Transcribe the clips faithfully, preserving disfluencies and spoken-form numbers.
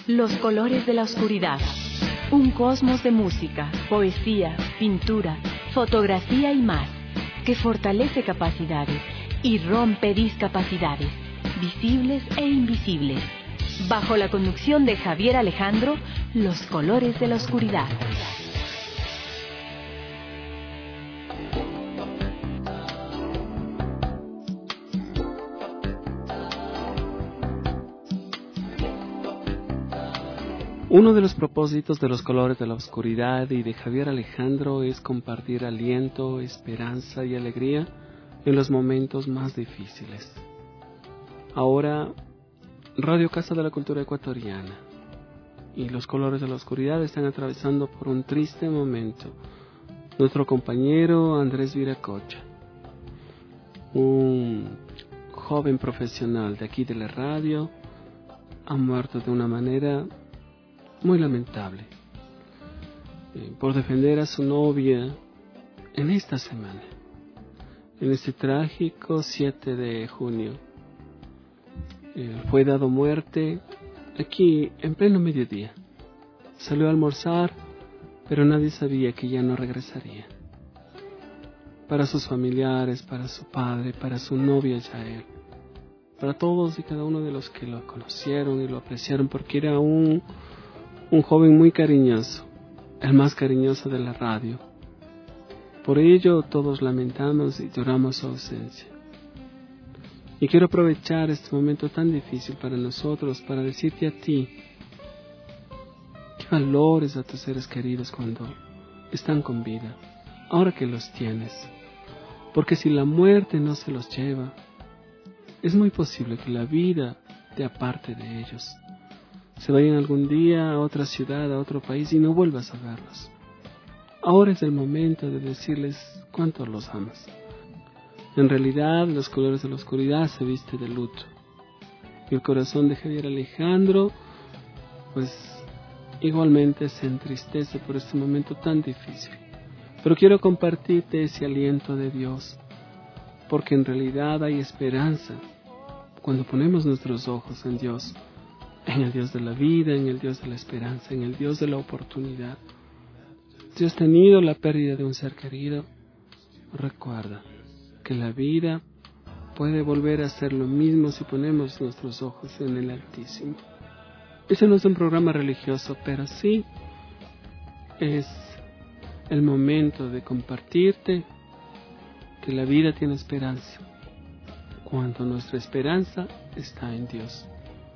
Los colores de la oscuridad. Un cosmos de música, poesía, pintura, fotografía y más, que fortalece capacidades y rompe discapacidades, visibles e invisibles. Bajo la conducción de Javier Alejandro, Los colores de la oscuridad. Uno de los propósitos de Los colores de la oscuridad y de Javier Alejandro es compartir aliento, esperanza y alegría en los momentos más difíciles. Ahora, Radio Casa de la Cultura Ecuatoriana y Los colores de la oscuridad están atravesando por un triste momento. Nuestro compañero Andrés Viracocha, un joven profesional de aquí de la radio, ha muerto de una manera muy lamentable, eh, por defender a su novia en esta semana, en este trágico siete de junio. Eh, fue dado muerte aquí en pleno mediodía. Salió a almorzar, pero nadie sabía que ya no regresaría. Para sus familiares, para su padre, para su novia Yael, para todos y cada uno de los que lo conocieron y lo apreciaron, porque era un Un joven muy cariñoso, el más cariñoso de la radio. Por ello todos lamentamos y lloramos su ausencia. Y quiero aprovechar este momento tan difícil para nosotros para decirte a ti que valores a tus seres queridos cuando están con vida, ahora que los tienes. Porque si la muerte no se los lleva, es muy posible que la vida te aparte de ellos. Se vayan algún día a otra ciudad, a otro país y no vuelvas a verlos. Ahora es el momento de decirles cuánto los amas. En realidad, Los colores de la oscuridad se viste de luto. Y el corazón de Javier Alejandro, pues, igualmente se entristece por este momento tan difícil. Pero quiero compartirte ese aliento de Dios, porque en realidad hay esperanza cuando ponemos nuestros ojos en Dios. En el Dios de la vida, en el Dios de la esperanza, en el Dios de la oportunidad. Si has tenido la pérdida de un ser querido, recuerda que la vida puede volver a ser lo mismo si ponemos nuestros ojos en el Altísimo. Ese no es un programa religioso, pero sí es el momento de compartirte que la vida tiene esperanza, cuando nuestra esperanza está en Dios.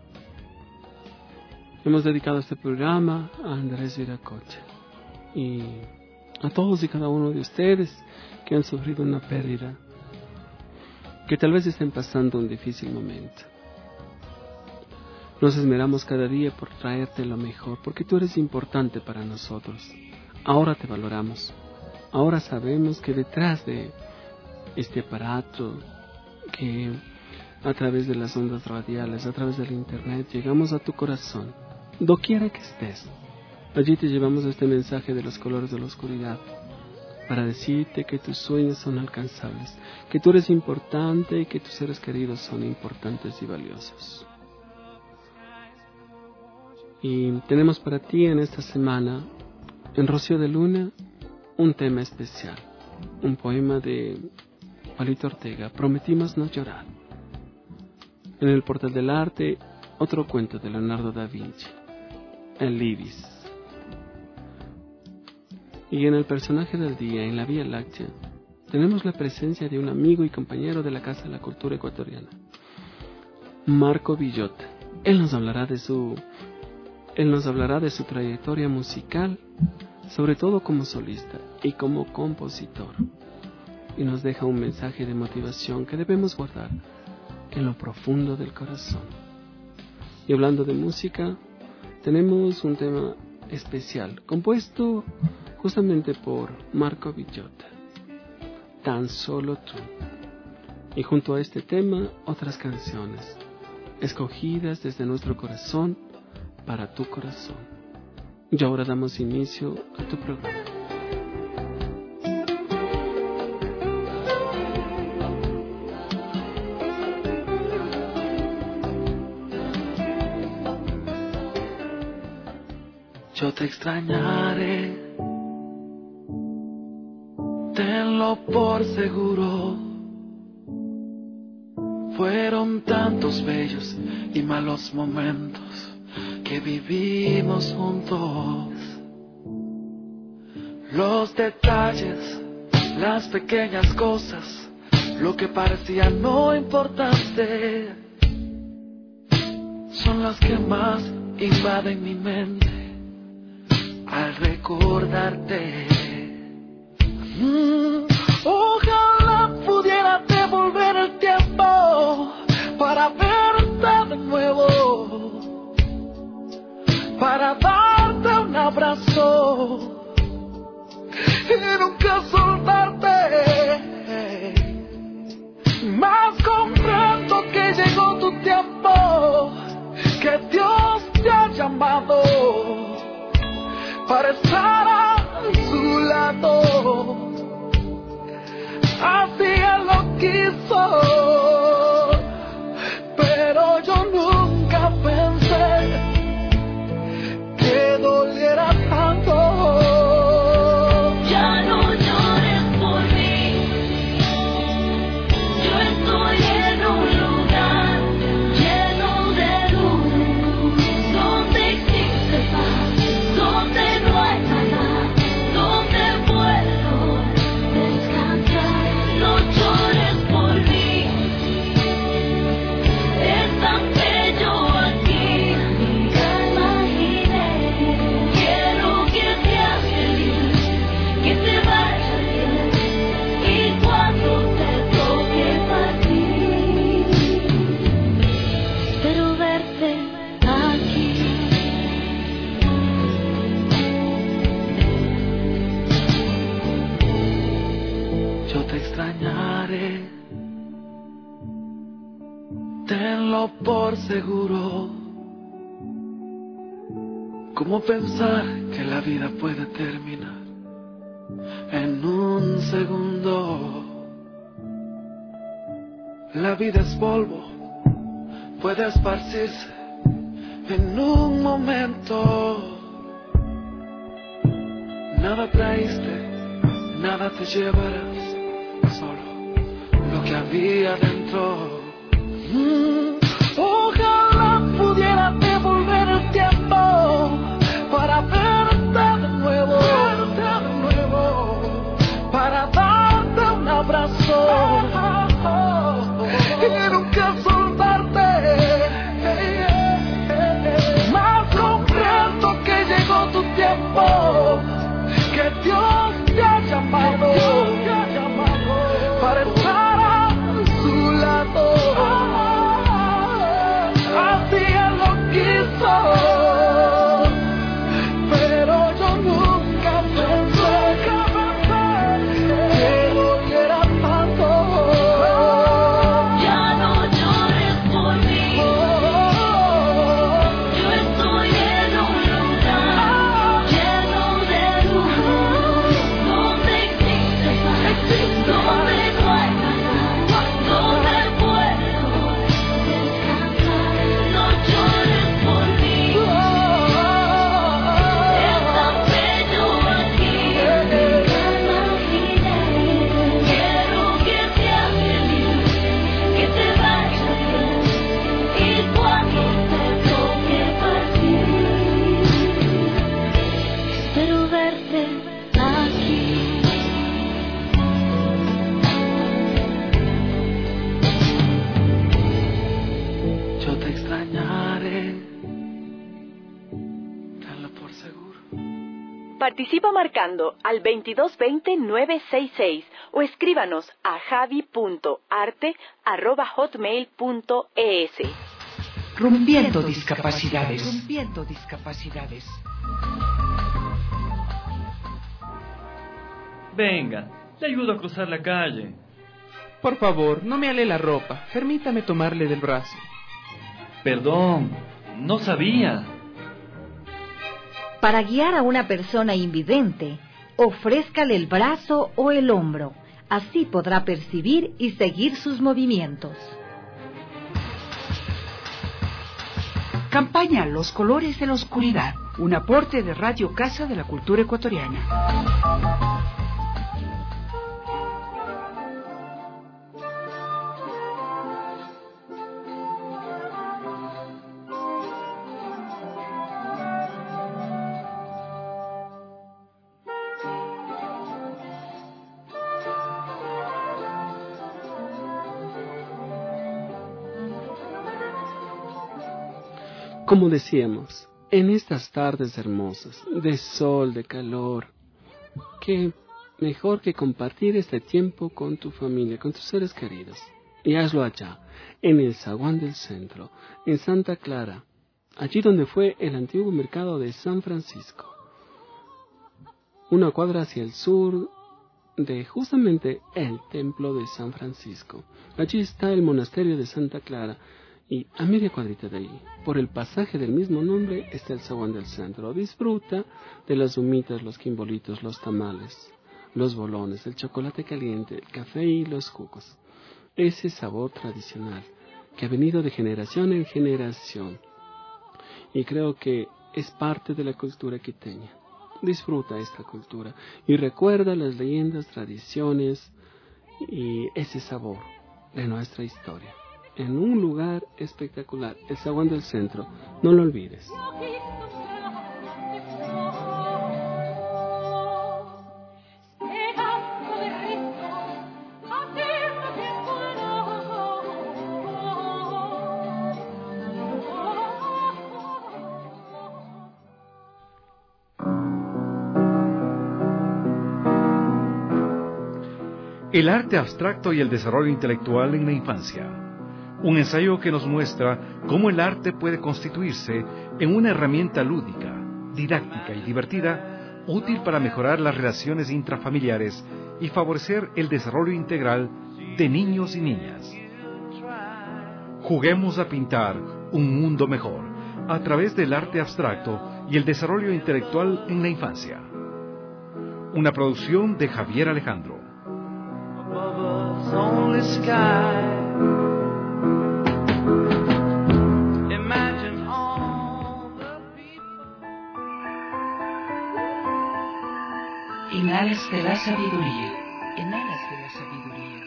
Hemos dedicado este programa a Andrés Viracocha y a todos y cada uno de ustedes que han sufrido una pérdida, que tal vez estén pasando un difícil momento. Nos esmeramos cada día por traerte lo mejor, porque tú eres importante para nosotros. Ahora te valoramos. Ahora sabemos que detrás de este aparato, que a través de las ondas radiales, a través del internet, llegamos a tu corazón. Doquiera que estés, allí te llevamos este mensaje de Los colores de la oscuridad, para decirte que tus sueños son alcanzables, que tú eres importante y que tus seres queridos son importantes y valiosos. Y tenemos para ti en esta semana, en Rocío de Luna, un tema especial, un poema de Palito Ortega, Prometimos no llorar. En el Portal del Arte, otro cuento de Leonardo da Vinci, El Ibis. Y en el personaje del día, en la Vía Láctea, tenemos la presencia de un amigo y compañero de la Casa de la Cultura Ecuatoriana, Marco Villota. Él nos hablará de su, él nos hablará de su trayectoria musical, sobre todo como solista y como compositor, y nos deja un mensaje de motivación que debemos guardar en lo profundo del corazón. Y hablando de música, tenemos un tema especial, compuesto justamente por Marco Villota, Tan solo tú. Y junto a este tema, otras canciones, escogidas desde nuestro corazón para tu corazón. Y ahora damos inicio a tu programa. Yo te extrañaré, tenlo por seguro. Fueron tantos bellos y malos momentos que vivimos juntos. Los detalles, las pequeñas cosas, lo que parecía no importante, son las que más invaden mi mente al recordarte. Mm, ojalá pudiera devolver el tiempo para verte de nuevo, para darte un abrazo y nunca soltarte. Más comprendo que llegó tu tiempo, que Dios te ha llamado para estar a su lado. Así Él lo quiso, pero yo nunca pensé que doliera tanto. Ya no llores por mí, yo estoy en un lugar lleno de luz, donde existe paz, donde no hay nada, donde puedo descansar. No llores por mí, es tan bello aquí, nunca imaginé. Quiero que seas feliz, que te vaya bien, y cuando te toque partir, espero verte aquí. Yo te extrañaré, tenlo por seguro. ¿Cómo pensar que la vida puede terminar en un segundo? La vida es polvo, puede esparcirse en un momento. Nada traíste, nada te llevarás, solo lo que había dentro. Mm, ojalá pudiera devolver el tiempo para verte de nuevo, verte de nuevo, para darte un abrazo y nunca soltarte. Más comprendo que llegó tu tiempo, que Dios te ha llamado para estar a su lado. Así Él lo quiso, pero yo nunca pensé que doliera tanto. Ya no llores por mí, yo estoy en un lugar lleno de luz, donde existe paz, donde no hay nada, donde puedo descansar. No llores por mí, es tan bello aquí, nunca imaginé. Quiero que seas feliz, que te vaya bien, y cuando te toque partir, espero verte aquí. Yo te extrañaré, tenlo por seguro. Participa marcando al veintidós veinte nueve sesenta y seis o escríbanos a javi punto arte arroba hotmail punto es. Rompiendo discapacidades. Rompiendo discapacidades. Venga, le ayudo a cruzar la calle. Por favor, no me ale la ropa. Permítame tomarle del brazo. Perdón, no sabía. Para guiar a una persona invidente, ofrézcale el brazo o el hombro. Así podrá percibir y seguir sus movimientos. Campaña Los Colores de la Oscuridad, un aporte de Radio Casa de la Cultura Ecuatoriana. Como decíamos, en estas tardes hermosas, de sol, de calor, qué mejor que compartir este tiempo con tu familia, con tus seres queridos. Y hazlo allá, en el zaguán del centro, en Santa Clara, allí donde fue el antiguo mercado de San Francisco. Una cuadra hacia el sur de justamente el templo de San Francisco. Allí está el monasterio de Santa Clara. Y a media cuadrita de ahí, por el pasaje del mismo nombre, está el zaguán del centro. Disfruta de las humitas, los quimbolitos, los tamales, los bolones, el chocolate caliente, el café y los jugos. Ese sabor tradicional que ha venido de generación en generación. Y creo que es parte de la cultura quiteña. Disfruta esta cultura y recuerda las leyendas, tradiciones y ese sabor de nuestra historia. En un lugar espectacular, el zaguán del centro, no lo olvides. El arte abstracto y el desarrollo intelectual en la infancia. Un ensayo que nos muestra cómo el arte puede constituirse en una herramienta lúdica, didáctica y divertida, útil para mejorar las relaciones intrafamiliares y favorecer el desarrollo integral de niños y niñas. Juguemos a pintar un mundo mejor a través del arte abstracto y el desarrollo intelectual en la infancia. Una producción de Javier Alejandro. En alas de la sabiduría, en alas de la sabiduría.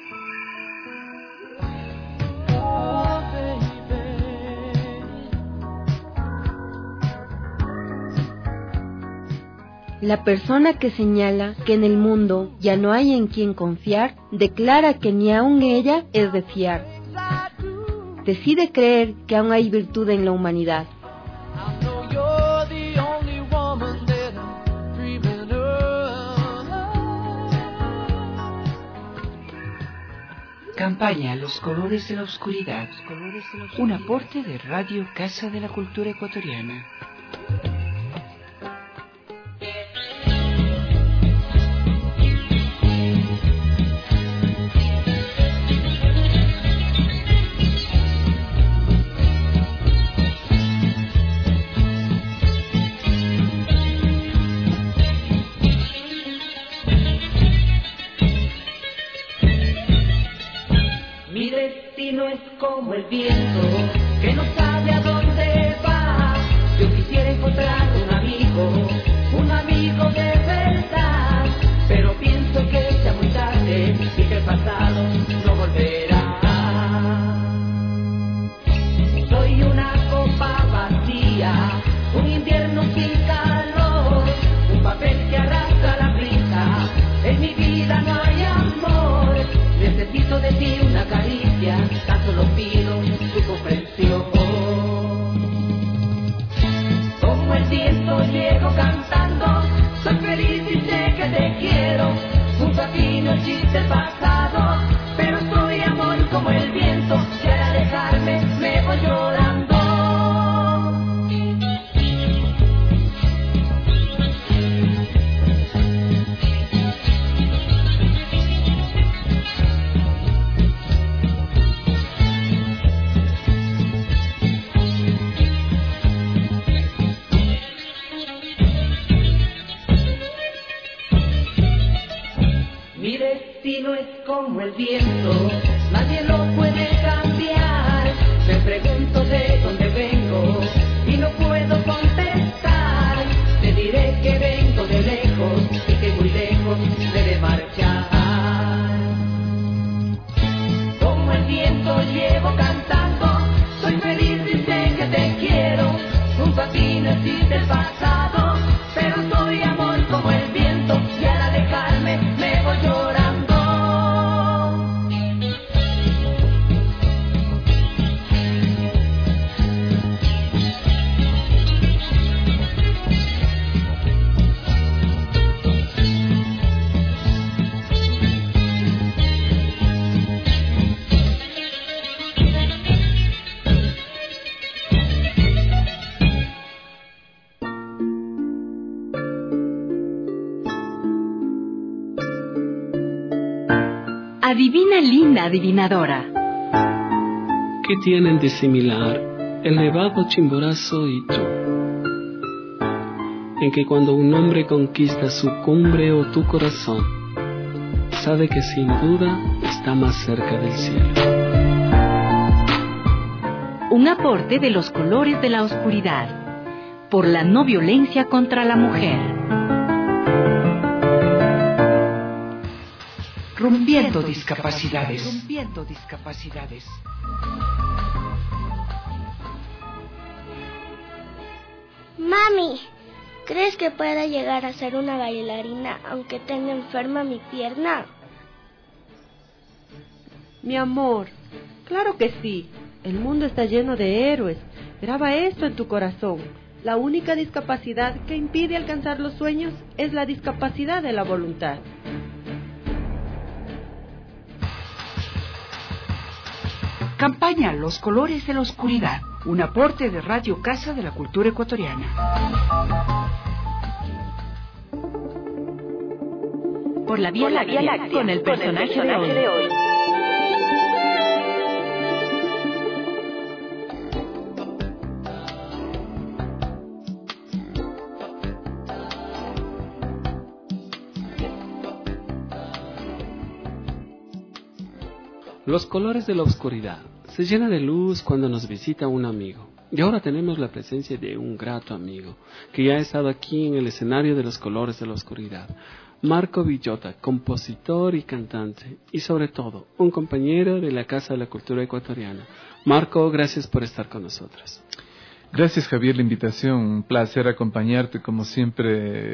La persona que señala que en el mundo ya no hay en quien confiar, declara que ni aun ella es de fiar. Decide creer que aún hay virtud en la humanidad. Campaña Los Colores de la Oscuridad, un aporte de Radio Casa de la Cultura Ecuatoriana. Como el viento que no sabe a dónde va. Yo quisiera encontrar un amigo, un amigo de verdad, pero pienso que ya muy tarde y que el pasado no volverá. Soy una copa vacía, un invierno sin calor, un papel que arrastra la brisa. En mi vida no hay amor, necesito de ti una caricia, tan solo pido tu comprensión. Como el viento llego cantando, soy feliz y sé que te quiero. Junto a ti no existe el pasado, pero soy amor como el viento, que al alejarme me voy llorando. No es como el viento, nadie lo puede cambiar. Me pregunto de dónde vengo, aquí no existe el pasado, pero soy amor como el viento y al alejarme me voy llorando. Adivina, linda adivinadora. ¿Qué tienen de similar el nevado Chimborazo y tú? En que cuando un hombre conquista su cumbre o tu corazón, sabe que sin duda está más cerca del cielo. Un aporte de los colores de la oscuridad, por la no violencia contra la mujer. Rompiendo discapacidades. Rompiendo discapacidades. Mami, ¿crees que pueda llegar a ser una bailarina aunque tenga enferma mi pierna? Mi amor, claro que sí. El mundo está lleno de héroes. Graba esto en tu corazón. La única discapacidad que impide alcanzar los sueños es la discapacidad de la voluntad. Campaña Los Colores de la Oscuridad, un aporte de Radio Casa de la Cultura Ecuatoriana. Por la Vía Láctea, Láctea con el personaje, con el personaje de hoy. De hoy. Los colores de la oscuridad se llena de luz cuando nos visita un amigo. Y ahora tenemos la presencia de un grato amigo, que ya ha estado aquí en el escenario de los colores de la oscuridad. Marco Villota, compositor y cantante, y sobre todo, un compañero de la Casa de la Cultura Ecuatoriana. Marco, gracias por estar con nosotros. Gracias, Javier, la invitación. Un placer acompañarte. Como siempre,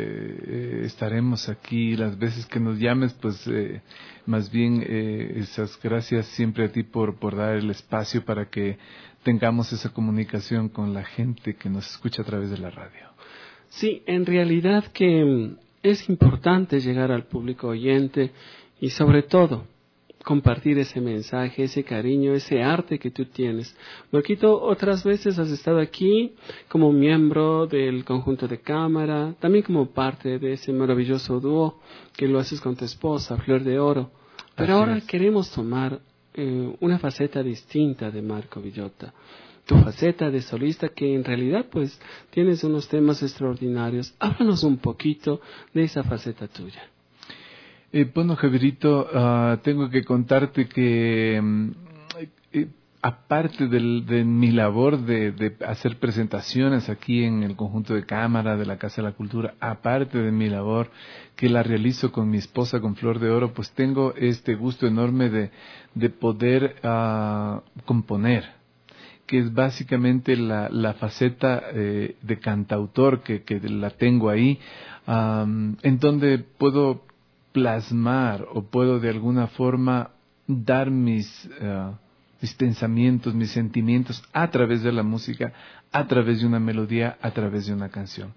eh, estaremos aquí las veces que nos llames, pues eh, más bien eh, esas gracias siempre a ti por, por dar el espacio para que tengamos esa comunicación con la gente que nos escucha a través de la radio. Sí, en realidad que es importante llegar al público oyente y sobre todo compartir ese mensaje, ese cariño, ese arte que tú tienes. Marquito, otras veces has estado aquí como miembro del conjunto de cámara, también como parte de ese maravilloso dúo que lo haces con tu esposa, Flor de Oro. Pero Así ahora es. queremos tomar eh, una faceta distinta de Marco Villota. Tu faceta de solista, que en realidad pues tienes unos temas extraordinarios. Háblanos un poquito de esa faceta tuya. Eh, bueno, Javierito, uh, tengo que contarte que um, eh, aparte del, de mi labor de, de hacer presentaciones aquí en el conjunto de cámara de la Casa de la Cultura, aparte de mi labor que la realizo con mi esposa, con Flor de Oro, pues tengo este gusto enorme de, de poder uh, componer, que es básicamente la, la faceta eh, de cantautor que, que la tengo ahí, um, en donde puedo plasmar o puedo de alguna forma dar mis, uh, mis pensamientos, mis sentimientos a través de la música, a través de una melodía, a través de una canción.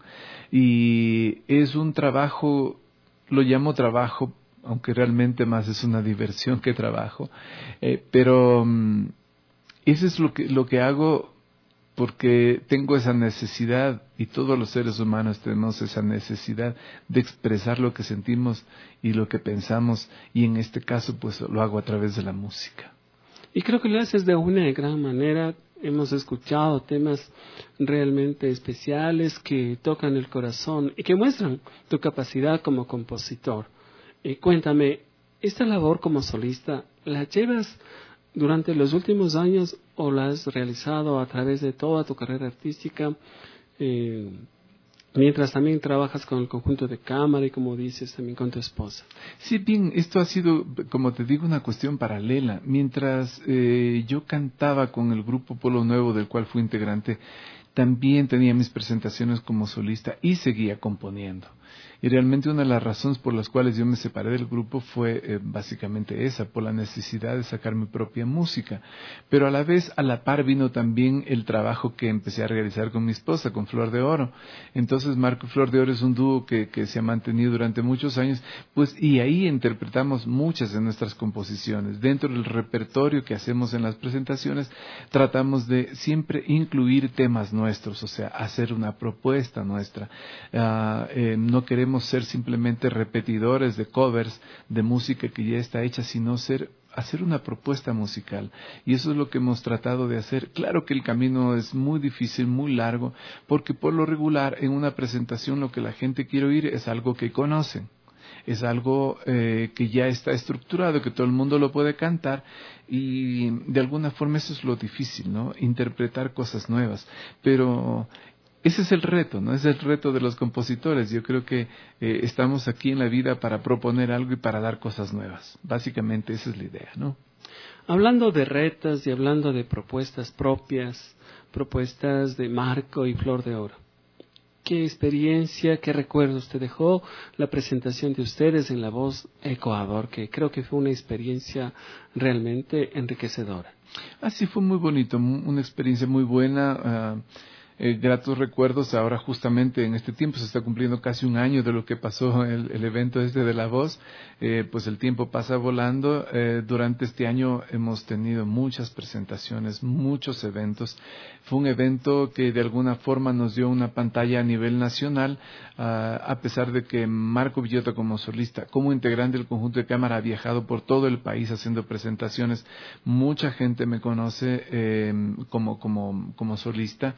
Y es un trabajo, lo llamo trabajo, aunque realmente más es una diversión que trabajo, eh, pero um, eso es lo que, lo que hago porque tengo esa necesidad, y todos los seres humanos tenemos esa necesidad de expresar lo que sentimos y lo que pensamos, y en este caso pues lo hago a través de la música. Y creo que lo haces de una gran manera. Hemos escuchado temas realmente especiales que tocan el corazón y que muestran tu capacidad como compositor. Y cuéntame, esta labor como solista, ¿la llevas durante los últimos años o la has realizado a través de toda tu carrera artística, eh, mientras también trabajas con el conjunto de cámara y, como dices, también con tu esposa? Sí, bien, esto ha sido, como te digo, una cuestión paralela. Mientras eh, yo cantaba con el grupo Polo Nuevo, del cual fui integrante, también tenía mis presentaciones como solista y seguía componiendo. Y realmente una de las razones por las cuales yo me separé del grupo fue eh, básicamente esa, por la necesidad de sacar mi propia música. Pero a la vez, a la par, vino también el trabajo que empecé a realizar con mi esposa, con Flor de Oro. Entonces, Marco y Flor de Oro es un dúo que, que se ha mantenido durante muchos años, pues, y ahí interpretamos muchas de nuestras composiciones. Dentro del repertorio que hacemos en las presentaciones, tratamos de siempre incluir temas nuestros, o sea, hacer una propuesta nuestra. Uh, eh, no queremos ser simplemente repetidores de covers de música que ya está hecha, sino ser hacer una propuesta musical. Y eso es lo que hemos tratado de hacer. Claro que el camino es muy difícil, muy largo, porque por lo regular en una presentación lo que la gente quiere oír es algo que conocen. Es algo eh, que ya está estructurado, que todo el mundo lo puede cantar, y de alguna forma eso es lo difícil, ¿no? Interpretar cosas nuevas. Pero ese es el reto, ¿no? Es el reto de los compositores. Yo creo que eh, estamos aquí en la vida para proponer algo y para dar cosas nuevas. Básicamente esa es la idea, ¿no? Hablando de retos y hablando de propuestas propias, propuestas de Marco y Flor de Oro, ¿qué experiencia, qué recuerdos te dejó la presentación de ustedes en La Voz Ecuador? Que creo que fue una experiencia realmente enriquecedora. Ah, sí, fue muy bonito, una experiencia muy buena. Uh, Eh, gratos recuerdos. Ahora justamente en este tiempo se está cumpliendo casi un año de lo que pasó el, el evento este de La Voz. Eh, pues el tiempo pasa volando. Eh, durante este año hemos tenido muchas presentaciones, muchos eventos. Fue un evento que de alguna forma nos dio una pantalla a nivel nacional, uh, a pesar de que Marco Villota como solista, como integrante del conjunto de cámara, ha viajado por todo el país haciendo presentaciones. Mucha gente me conoce eh, como, como, como solista.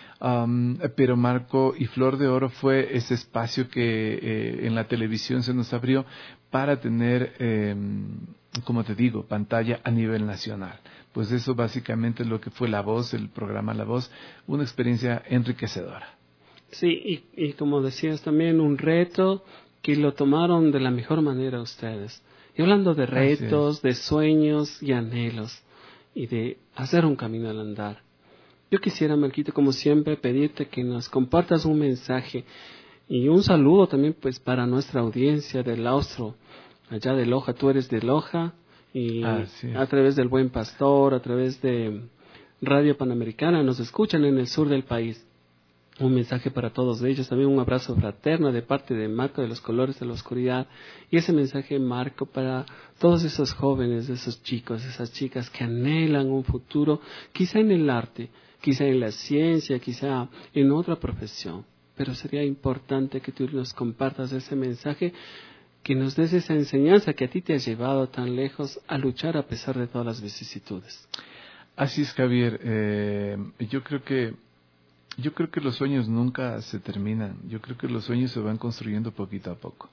Um, pero Marco y Flor de Oro fue ese espacio que eh, en la televisión se nos abrió para tener, eh, como te digo, pantalla a nivel nacional. Pues eso básicamente es lo que fue La Voz, el programa La Voz, una experiencia enriquecedora. Sí, y, y como decías también, un reto que lo tomaron de la mejor manera ustedes. Y hablando de retos, de sueños y anhelos, y de hacer un camino al andar. Yo quisiera, Marquito, como siempre, pedirte que nos compartas un mensaje y un saludo también pues para nuestra audiencia del Austro, allá de Loja. Tú eres de Loja y a través del Buen Pastor, a través de Radio Panamericana, nos escuchan en el sur del país. Un mensaje para todos ellos, también un abrazo fraterno de parte de Marco de los Colores de la Oscuridad, y ese mensaje, Marco, para todos esos jóvenes, esos chicos, esas chicas que anhelan un futuro, quizá en el arte, quizá en la ciencia, quizá en otra profesión, pero sería importante que tú nos compartas ese mensaje, que nos des esa enseñanza que a ti te ha llevado tan lejos a luchar a pesar de todas las vicisitudes. Así es, Javier. Eh, yo creo que yo creo que los sueños nunca se terminan. Yo creo que los sueños se van construyendo poquito a poco.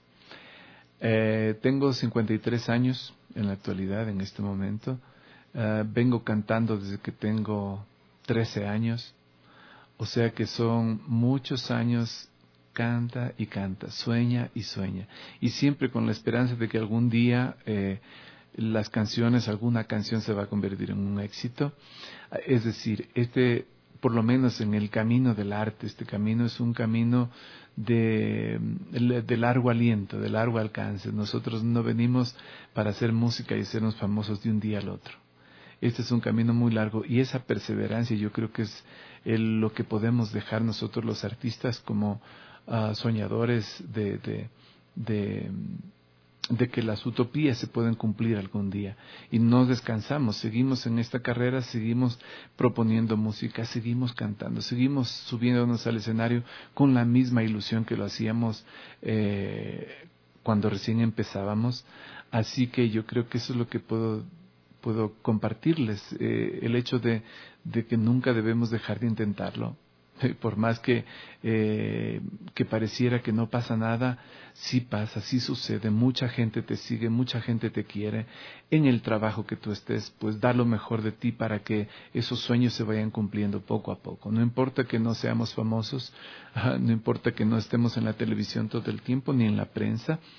Eh, tengo cincuenta y tres años en la actualidad, en este momento. Uh, vengo cantando desde que tengo trece años, o sea que son muchos años. Canta y canta, sueña y sueña, y siempre con la esperanza de que algún día eh, las canciones, alguna canción se va a convertir en un éxito. Es decir, este, por lo menos en el camino del arte, este camino es un camino de, de largo aliento, de largo alcance. Nosotros no venimos para hacer música y hacernos famosos de un día al otro. Este es un camino muy largo, y esa perseverancia yo creo que es el, lo que podemos dejar nosotros los artistas como uh, soñadores de, de, de, de que las utopías se pueden cumplir algún día. Y no descansamos, seguimos en esta carrera, seguimos proponiendo música, seguimos cantando, seguimos subiéndonos al escenario con la misma ilusión que lo hacíamos eh, cuando recién empezábamos. Así que yo creo que eso es lo que puedo puedo compartirles, eh, el hecho de, de que nunca debemos dejar de intentarlo. Eh, por más que, eh, que pareciera que no pasa nada, sí pasa, sí sucede. Mucha gente te sigue, mucha gente te quiere. En el trabajo que tú estés, pues da lo mejor de ti para que esos sueños se vayan cumpliendo poco a poco. No importa que no seamos famosos, no importa que no estemos en la televisión todo el tiempo, ni en la prensa.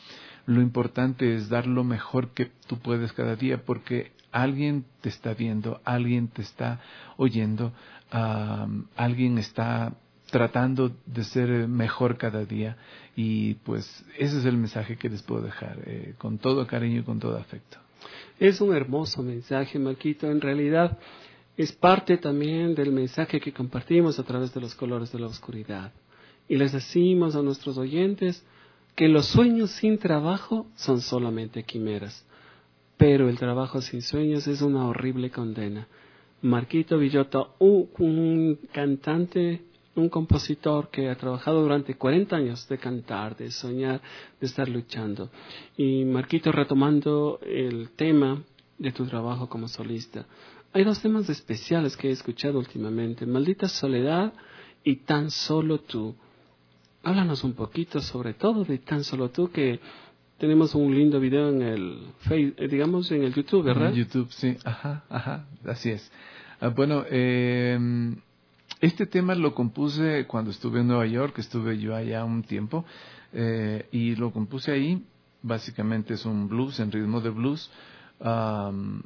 lo importante es dar lo mejor que tú puedes cada día, porque alguien te está viendo, alguien te está oyendo, um, alguien está tratando de ser mejor cada día, y pues ese es el mensaje que les puedo dejar, eh, con todo cariño y con todo afecto. Es un hermoso mensaje, Marquito. En realidad es parte también del mensaje que compartimos a través de los colores de la oscuridad. Y les decimos a nuestros oyentes que los sueños sin trabajo son solamente quimeras, pero el trabajo sin sueños es una horrible condena. Marquito Villota, un, un cantante, un compositor que ha trabajado durante cuarenta años de cantar, de soñar, de estar luchando. Y Marquito, retomando el tema de tu trabajo como solista, hay dos temas especiales que he escuchado últimamente: Maldita Soledad y Tan Solo Tú. Háblanos un poquito sobre todo de Tan Solo Tú, que tenemos un lindo video en el Facebook, digamos en el YouTube, ¿verdad? En YouTube, sí, ajá, ajá, así es. Ah, bueno, eh, este tema lo compuse cuando estuve en Nueva York, estuve yo allá un tiempo, eh, y lo compuse ahí. Básicamente es un blues, en ritmo de blues, um,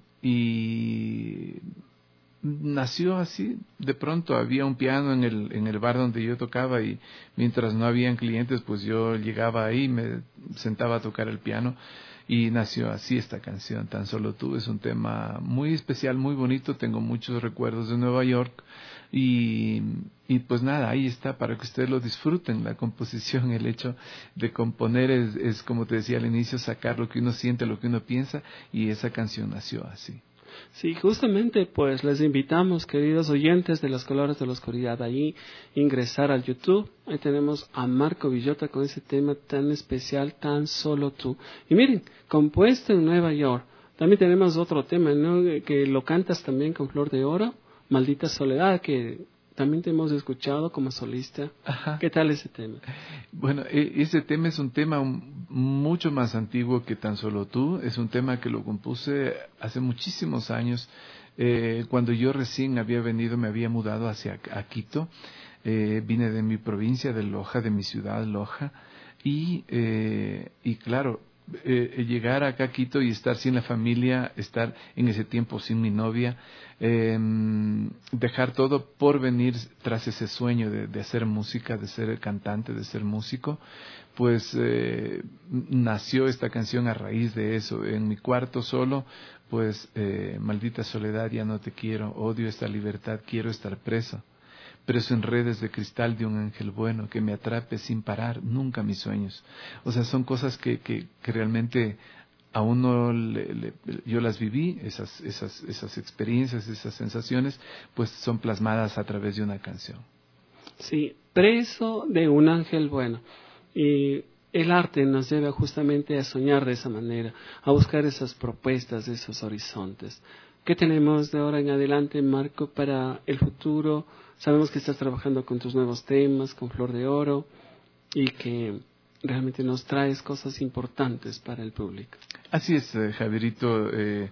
y nació así. De pronto había un piano en el en el bar donde yo tocaba, y mientras no habían clientes, pues yo llegaba ahí, me sentaba a tocar el piano, y nació así esta canción, Tan Solo Tú. Es un tema muy especial, muy bonito. Tengo muchos recuerdos de Nueva York, y, y pues nada, ahí está para que ustedes lo disfruten. La composición, el hecho de componer es, es, como te decía al inicio, sacar lo que uno siente, lo que uno piensa, y esa canción nació así. Sí, justamente pues les invitamos, queridos oyentes de Los Colores de la Oscuridad, ahí ingresar al YouTube. Ahí tenemos a Marco Villota con ese tema tan especial, Tan Solo Tú. Y miren, compuesto en Nueva York. También tenemos otro tema, ¿no?, que lo cantas también con Flor de Oro, Maldita Soledad, que también te hemos escuchado como solista. Ajá. ¿Qué tal ese tema? Bueno, ese tema es un tema mucho más antiguo que Tan Solo Tú. Es un tema que lo compuse hace muchísimos años, eh, cuando yo recién había venido, me había mudado hacia a Quito. Eh, vine de mi provincia, de Loja, de mi ciudad, Loja, y, eh, y claro, Eh, llegar acá a Quito y estar sin la familia, estar en ese tiempo sin mi novia, eh, dejar todo por venir tras ese sueño de, de hacer música, de ser cantante, de ser músico, pues eh, nació esta canción a raíz de eso. En mi cuarto solo, pues eh, Maldita Soledad, ya no te quiero, odio esta libertad, quiero estar preso. Preso en redes de cristal de un ángel bueno, que me atrape sin parar nunca mis sueños. O sea, son cosas que, que, que realmente a uno le, le, yo las viví, esas, esas, esas experiencias, esas sensaciones, pues son plasmadas a través de una canción. Sí, preso de un ángel bueno. Y el arte nos lleva justamente a soñar de esa manera, a buscar esas propuestas, esos horizontes. ¿Qué tenemos de ahora en adelante, Marco, para el futuro? Sabemos que estás trabajando con tus nuevos temas, con Flor de Oro, y que realmente nos traes cosas importantes para el público. Así es, eh, Javierito. Eh,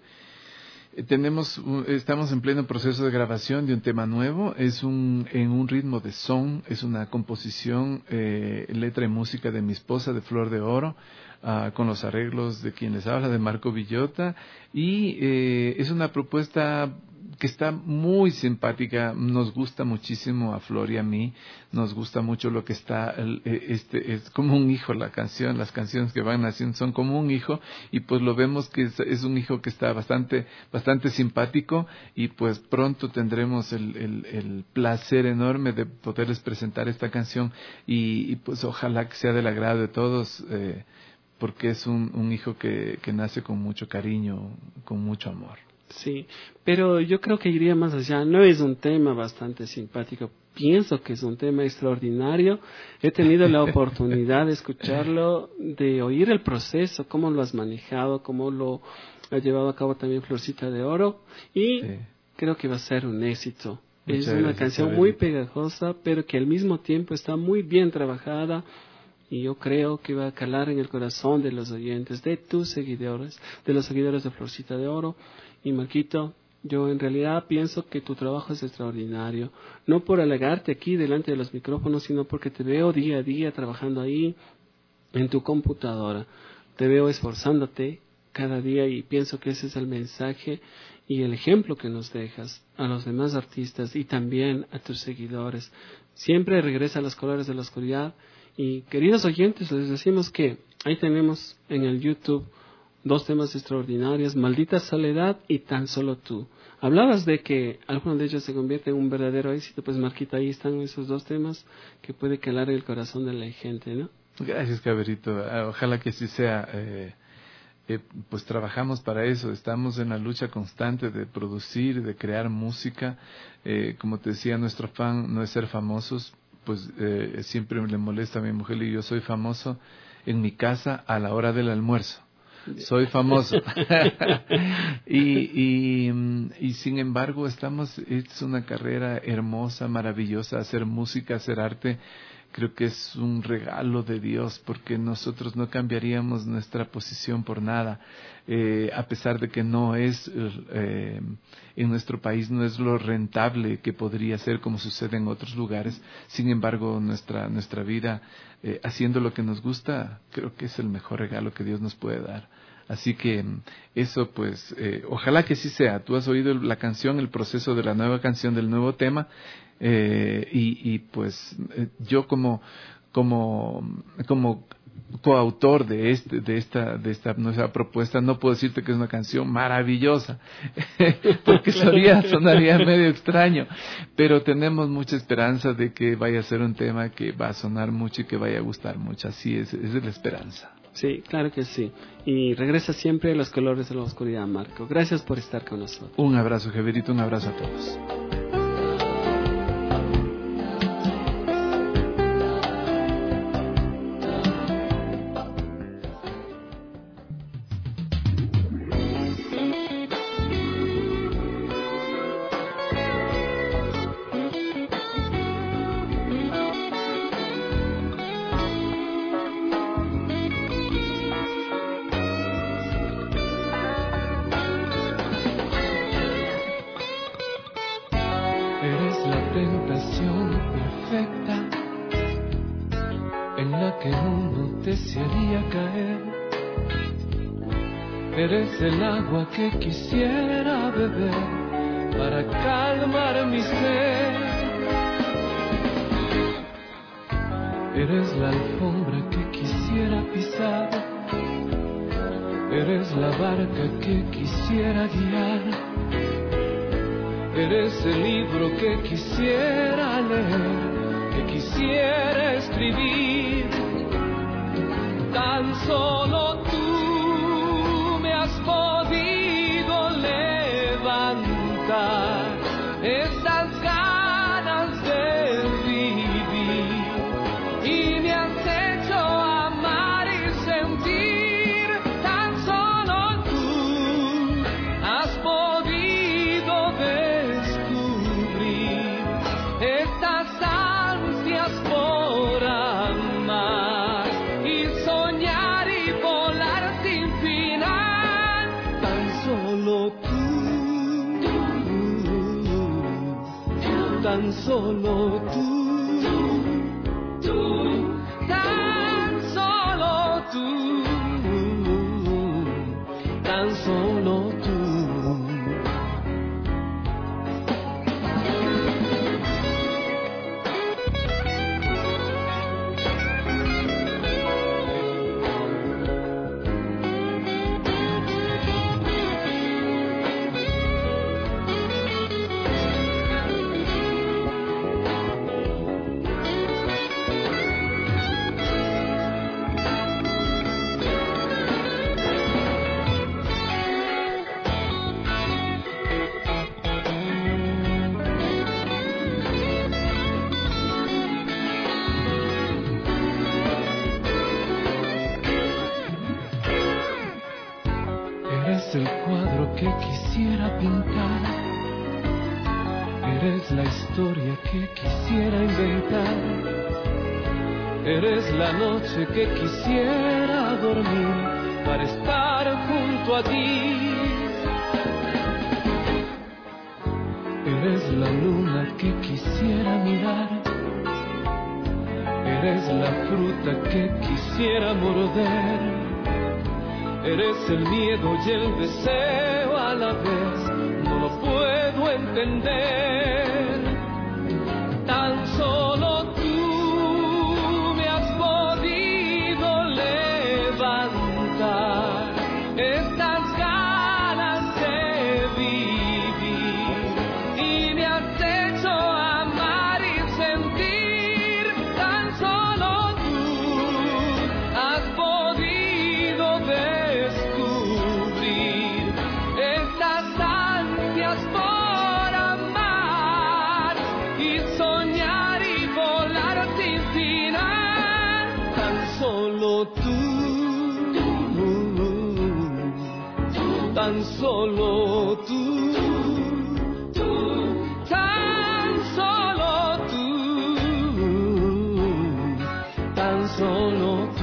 tenemos, estamos en pleno proceso de grabación de un tema nuevo. Es un en un ritmo de son, es una composición, eh, letra y música de mi esposa, de Flor de Oro, uh, con los arreglos de quien les habla, de Marco Villota, y eh, es una propuesta que está muy simpática. Nos gusta muchísimo a Flor y a mí, nos gusta mucho lo que está, este es como un hijo la canción, las canciones que van naciendo son como un hijo, y pues lo vemos que es, es un hijo que está bastante bastante simpático, y pues pronto tendremos el, el, el placer enorme de poderles presentar esta canción, y, y pues ojalá que sea del agrado de todos, eh, porque es un, un hijo que, que nace con mucho cariño, con mucho amor. Sí, pero yo creo que iría más allá. No es un tema bastante simpático, pienso que es un tema extraordinario. He tenido la oportunidad de escucharlo, de oír el proceso, cómo lo has manejado, cómo lo ha llevado a cabo también Florcita de Oro, y sí, creo que va a ser un éxito. Muchas es una canción muy pegajosa, pero que al mismo tiempo está muy bien trabajada, y yo creo que va a calar en el corazón de los oyentes, de tus seguidores, de los seguidores de Florcita de Oro. Y Marquito, yo en realidad pienso que tu trabajo es extraordinario, no por halagarte aquí delante de los micrófonos, sino porque te veo día a día trabajando ahí en tu computadora. te veo esforzándote cada día y pienso que ese es el mensaje y el ejemplo que nos dejas a los demás artistas y también a tus seguidores. Siempre regresa a los colores de la oscuridad. Y queridos oyentes, les decimos que ahí tenemos en el YouTube dos temas extraordinarios, Maldita Soledad y Tan Solo Tú. Hablabas de que alguno de ellos se convierte en un verdadero éxito, pues Marquita, ahí están esos dos temas que puede calar el corazón de la gente, ¿no? Gracias, Caberito. Ojalá que sí sea. Eh, eh, pues trabajamos para eso, estamos en la lucha constante de producir, de crear música. Eh, como te decía, nuestro afán no es ser famosos, pues eh, siempre le molesta a mi mujer y yo soy famoso en mi casa a la hora del almuerzo. Soy famoso. y, y, y sin embargo estamos, es una carrera hermosa, maravillosa, hacer música, hacer arte. Creo que es un regalo de Dios porque nosotros no cambiaríamos nuestra posición por nada, eh, a pesar de que no es, eh, en nuestro país no es lo rentable que podría ser como sucede en otros lugares. Sin embargo, nuestra, nuestra vida, eh, haciendo lo que nos gusta, creo que es el mejor regalo que Dios nos puede dar. Así que eso pues, eh, ojalá que sí sea. Tú has oído la canción, el proceso de la nueva canción, del nuevo tema. Eh, y, y pues eh, yo como como como coautor de este de esta de esta nueva propuesta no puedo decirte que es una canción maravillosa porque sonaría, sonaría medio extraño, pero tenemos mucha esperanza de que vaya a ser un tema que va a sonar mucho y que vaya a gustar mucho. Así es, esa es la esperanza. Sí, claro que sí. Y regresa siempre a los colores de la oscuridad, Marco. Gracias por estar con nosotros. Un abrazo, Javerito, un abrazo a todos. Eres el agua que quisiera beber para calmar mi sed. Eres la alfombra que quisiera pisar. Eres la barca que quisiera guiar. Eres el libro que quisiera leer, que quisiera escribir. Tan solo tú podido levantar estas ganas de vivir y me has hecho amar y sentir. Tan solo tú has podido descubrir estas ansias por amar y soñar y volar sin final. Solo tú, tan solo tú, tú, tan solo tú, tan solo tú. Eres el cuadro que quisiera pintar. Eres la historia que quisiera inventar. Eres la noche que quisiera dormir para estar junto a ti. Eres la luna que quisiera mirar. Eres la fruta que quisiera morder. Eres el miedo y el deseo a la vez, no lo puedo entender. Tan solo tú me has podido levantar estas ganas de vivir y me has hecho amar y sentir. Tan solo tú has podido descubrir estas ansias por amar y soñar y volar sin final. Tan solo tú, tan solo tú, tan solo tú, tan solo tú.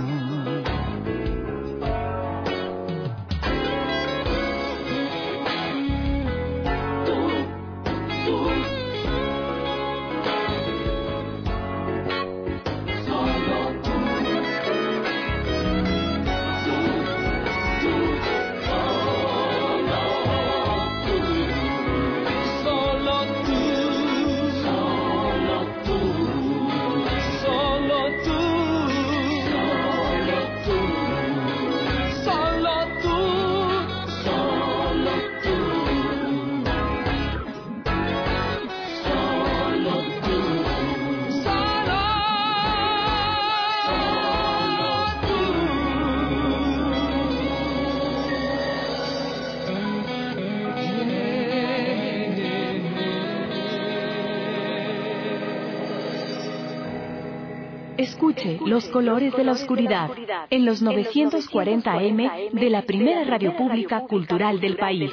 Escuche Los Colores de la Oscuridad en los novecientos cuarenta A M de la primera radio pública cultural del país.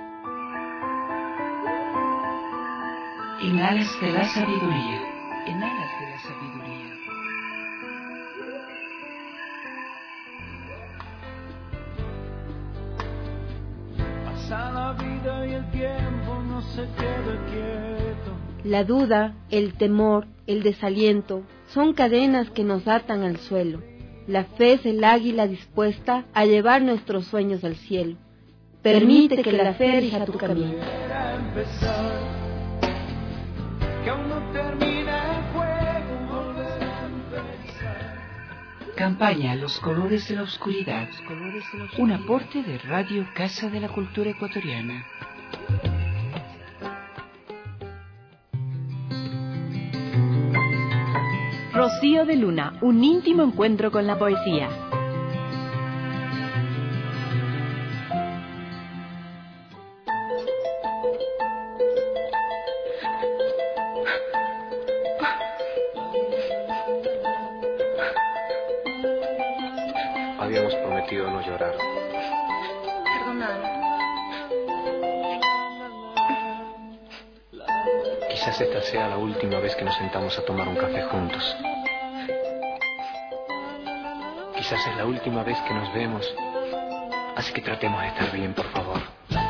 En alas de la sabiduría, en alas de la sabiduría. Pasa la vida y el tiempo no se queda quieto. La duda, el temor, el desaliento son cadenas que nos atan al suelo. La fe es el águila dispuesta a llevar nuestros sueños al cielo. Permite que la fe rija tu camino. Campaña Los Colores de la Oscuridad, un aporte de Radio Casa de la Cultura Ecuatoriana. Rocío de Luna, un íntimo encuentro con la poesía. Habíamos prometido no llorar. Perdóname. Quizás esta sea la última vez que nos sentamos a tomar un café juntos. Quizás es la última vez que nos vemos, así que tratemos de estar bien, por favor.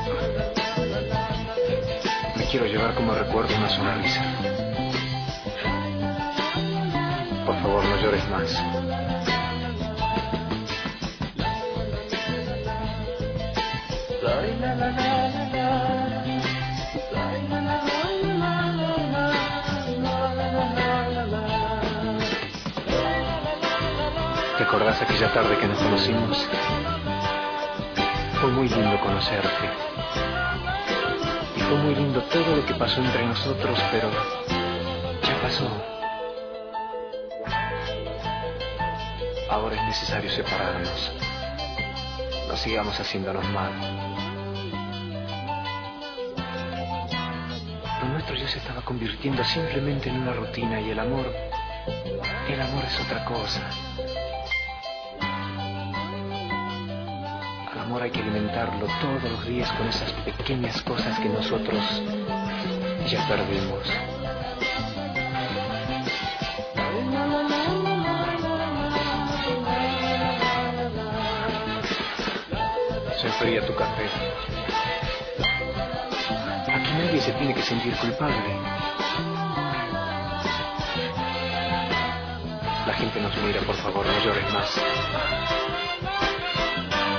Me quiero llevar como recuerdo una sonrisa. Por favor, no llores más. ¿Te acordás aquella tarde que nos conocimos? Fue muy lindo conocerte. Y fue muy lindo todo lo que pasó entre nosotros, pero ya pasó. Ahora es necesario separarnos. No sigamos haciéndonos mal. Lo nuestro ya se estaba convirtiendo simplemente en una rutina y el amor, el amor es otra cosa. Al amor hay que alimentarlo todos los días con esas pequeñas cosas que nosotros ya perdimos. Se enfría tu café. Aquí nadie se tiene que sentir culpable. La gente nos mira, por favor, no llores más.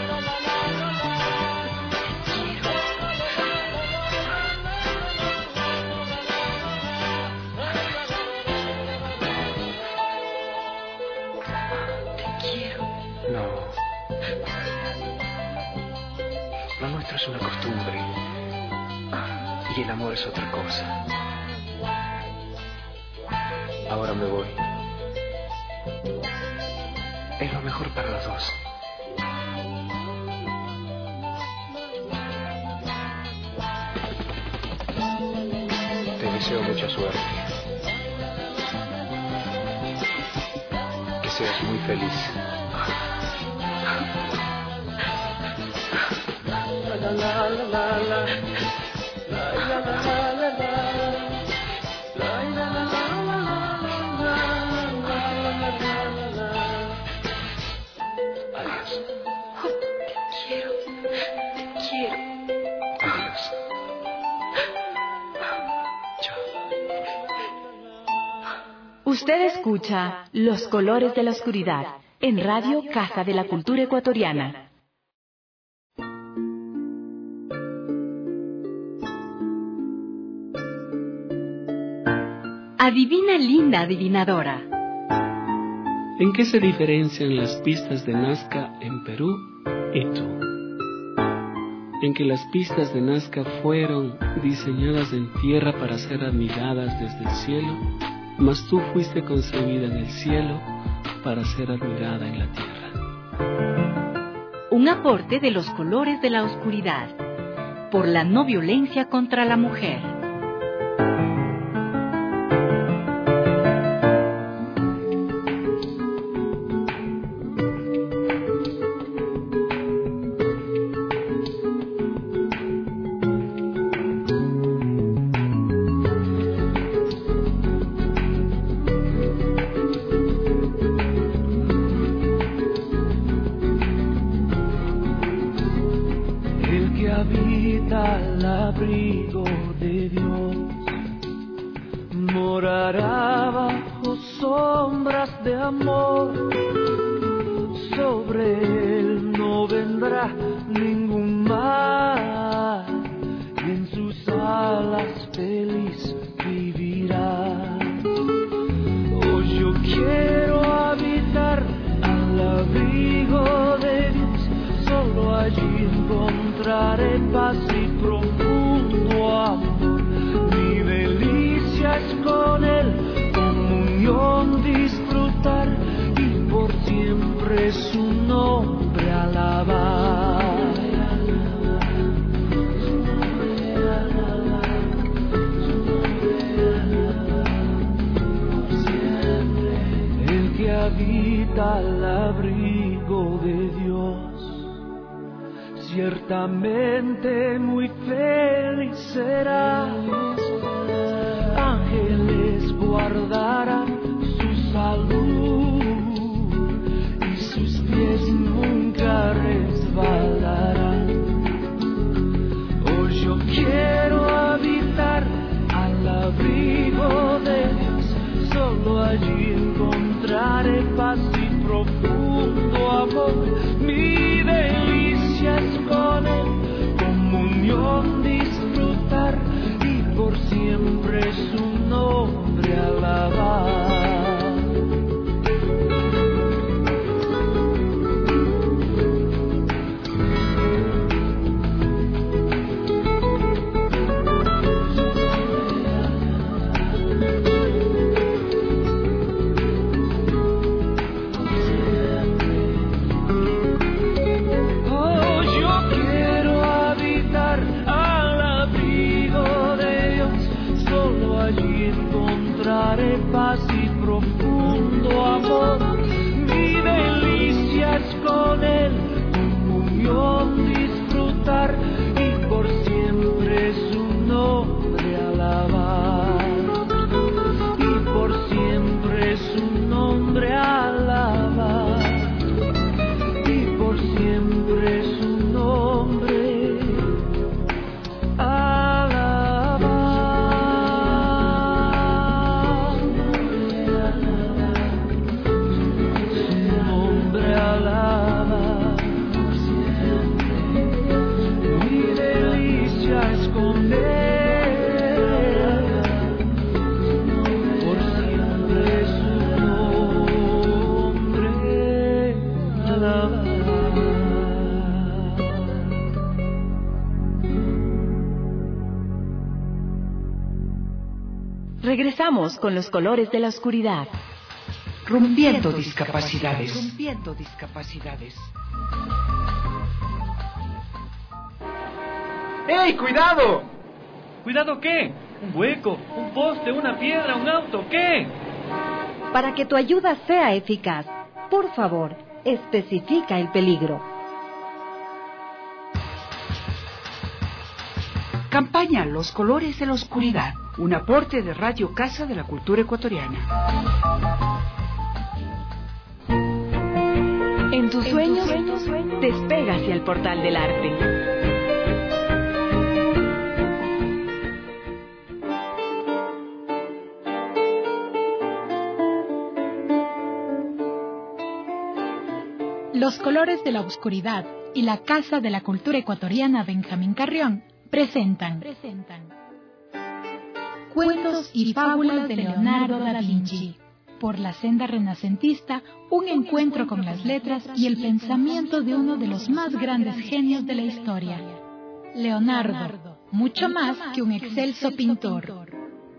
No. Lo nuestro es una costumbre. Y el amor es otra cosa. Ahora me voy. Es lo mejor para los dos. Te deseo mucha suerte. Que seas muy feliz. La la la la la. La la la la la la. La la la la la. Adiós. Te quiero. Te quiero. Adiós. Usted escucha Los Colores de la Oscuridad en Radio Casa de la Cultura Ecuatoriana. Adivina, linda adivinadora. ¿En qué se diferencian las pistas de Nazca en Perú y tú? En que las pistas de Nazca fueron diseñadas en tierra para ser admiradas desde el cielo, mas tú fuiste concebida en el cielo para ser admirada en la tierra. Un aporte de Los Colores de la Oscuridad por la no violencia contra la mujer. Habita al abrigo de Dios, morará bajo sombras de amor, sobre él no vendrá ningún mal, y en sus alas feliz vivirá. Hoy yo quiero habitar al abrigo de Dios, solo allí encontraré paz y profundo amor. Mi delicia es con él, comunión disfrutar y por siempre su nombre alabar. El que habita al abrigo de Dios, ciertamente muy feliz será. Ángeles guardarán su salud y sus pies nunca resbalarán. Hoy yo quiero habitar al abrigo de Dios, solo allí encontraré paz y profundo amor. Mi delicia es con él, comunión disfrutar y por siempre su nombre alabar. Oh, yo quiero habitar al Regresamos con los colores de la oscuridad. Rompiendo discapacidades. Rompiendo discapacidades. ¡Ey, cuidado! ¿Cuidado qué? ¿Un hueco? ¿Un poste? ¿Una piedra? ¿Un auto? ¿Qué? Para que tu ayuda sea eficaz, por favor, especifica el peligro. Campaña Los Colores de la Oscuridad, un aporte de Radio Casa de la Cultura Ecuatoriana. En tus sueños, despega hacia el portal del arte. Los Colores de la Oscuridad y la Casa de la Cultura Ecuatoriana Benjamín Carrión presentan, presentan Cuentos y Fábulas de Leonardo da Vinci. Por la senda renacentista, un encuentro con las letras y el pensamiento de uno de los más grandes genios de la historia. Leonardo, mucho más que un excelso pintor.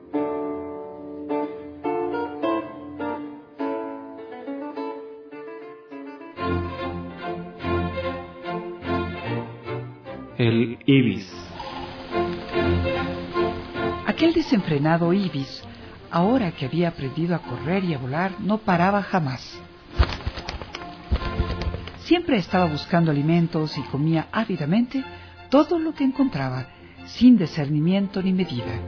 El ibis. Aquel desenfrenado ibis, ahora que había aprendido a correr y a volar, no paraba jamás. Siempre estaba buscando alimentos y comía ávidamente todo lo que encontraba, sin discernimiento ni medida.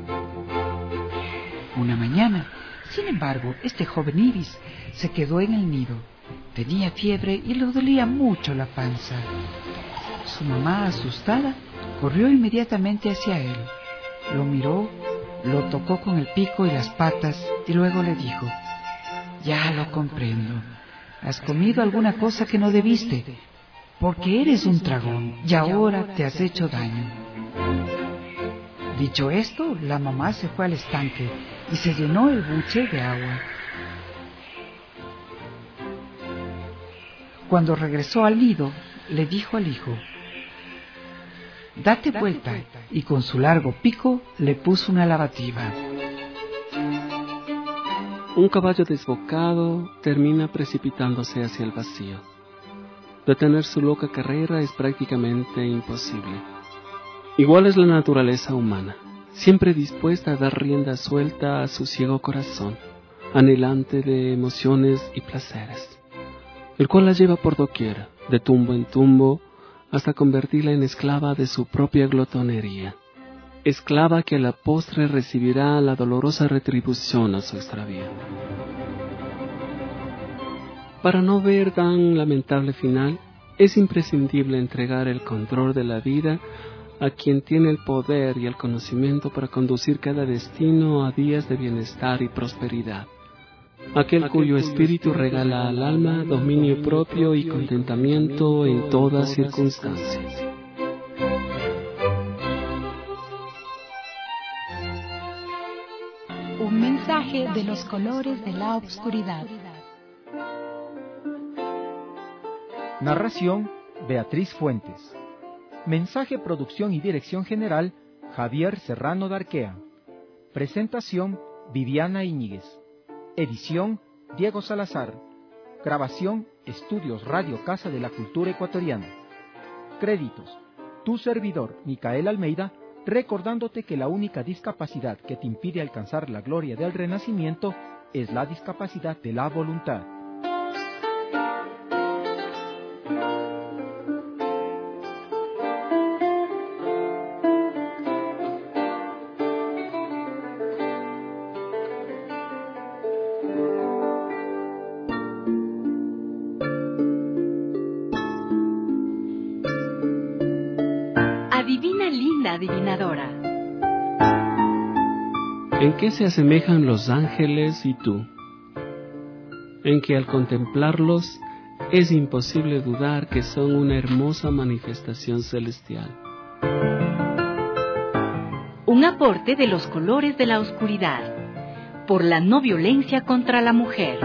Una mañana, sin embargo, este joven ibis se quedó en el nido. Tenía fiebre y le dolía mucho la panza. Su mamá, asustada, corrió inmediatamente hacia él. Lo miró, lo tocó con el pico y las patas y luego le dijo: «Ya lo comprendo. Has comido alguna cosa que no debiste, porque eres un dragón y ahora te has hecho daño». Dicho esto, la mamá se fue al estanque y se llenó el buche de agua. Cuando regresó al nido, le dijo al hijo: «Date vuelta», y con su largo pico le puso una lavativa. Un caballo desbocado termina precipitándose hacia el vacío. Detener su loca carrera es prácticamente imposible. Igual es la naturaleza humana, siempre dispuesta a dar rienda suelta a su ciego corazón, anhelante de emociones y placeres, el cual la lleva por doquier, de tumbo en tumbo, hasta convertirla en esclava de su propia glotonería, esclava que a la postre recibirá la dolorosa retribución a su extravío. Para no ver tan lamentable final, es imprescindible entregar el control de la vida a quien tiene el poder y el conocimiento para conducir cada destino a días de bienestar y prosperidad. Aquel cuyo espíritu regala al alma dominio propio y contentamiento en todas circunstancias. Un mensaje de los colores de la oscuridad. Narración: Beatriz Fuentes. Mensaje, producción y dirección general: Javier Serrano Darquea. Presentación: Viviana Íñiguez. Edición: Diego Salazar. Grabación: Estudios Radio Casa de la Cultura Ecuatoriana. Créditos: tu servidor, Micael Almeida, recordándote que la única discapacidad que te impide alcanzar la gloria del Renacimiento es la discapacidad de la voluntad. Adivina, linda adivinadora. ¿En qué se asemejan los ángeles y tú? En que al contemplarlos es imposible dudar que son una hermosa manifestación celestial. Un aporte de los colores de la oscuridad, por la no violencia contra la mujer.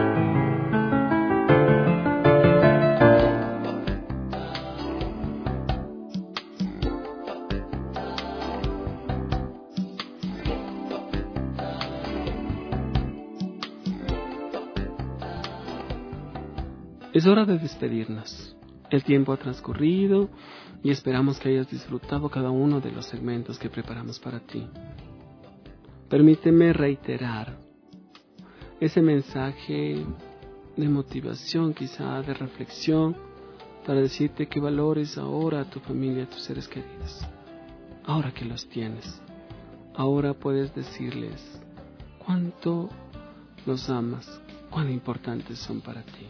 Es hora de despedirnos. El tiempo ha transcurrido y esperamos que hayas disfrutado cada uno de los segmentos que preparamos para ti. Permíteme reiterar ese mensaje de motivación, quizá de reflexión, para decirte que valores ahora a tu familia, a tus seres queridos. Ahora que los tienes, ahora puedes decirles cuánto los amas, cuán importantes son para ti.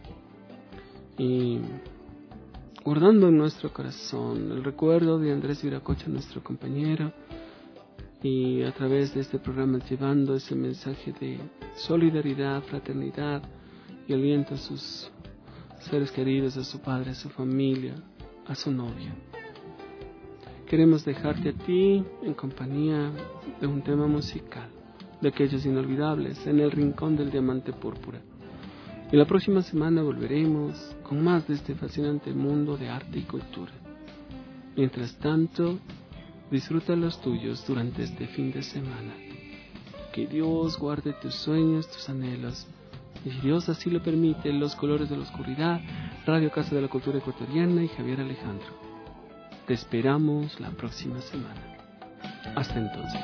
Y guardando en nuestro corazón el recuerdo de Andrés Viracocha, nuestro compañero, y a través de este programa llevando ese mensaje de solidaridad, fraternidad y aliento a sus seres queridos, a su padre, a su familia, a su novia. Queremos dejarte a ti en compañía de un tema musical, de aquellos inolvidables, en el rincón del diamante púrpura. Y la próxima semana volveremos con más de este fascinante mundo de arte y cultura. Mientras tanto, disfruta los tuyos durante este fin de semana. Que Dios guarde tus sueños, tus anhelos. Y si Dios así lo permite, Los Colores de la Oscuridad, Radio Casa de la Cultura Ecuatoriana y Javier Alejandro. Te esperamos la próxima semana. Hasta entonces.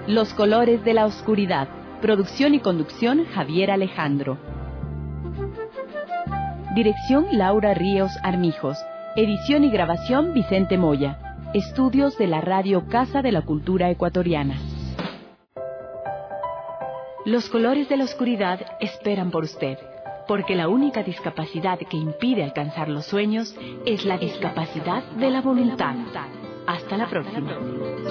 Los colores de la oscuridad. Producción y conducción Javier Alejandro. Dirección Laura Ríos Armijos. Edición y grabación Vicente Moya. Estudios de la Radio Casa de la Cultura Ecuatoriana. Los colores de la oscuridad esperan por usted, porque la única discapacidad que impide alcanzar los sueños es la discapacidad de la voluntad. Hasta la próxima.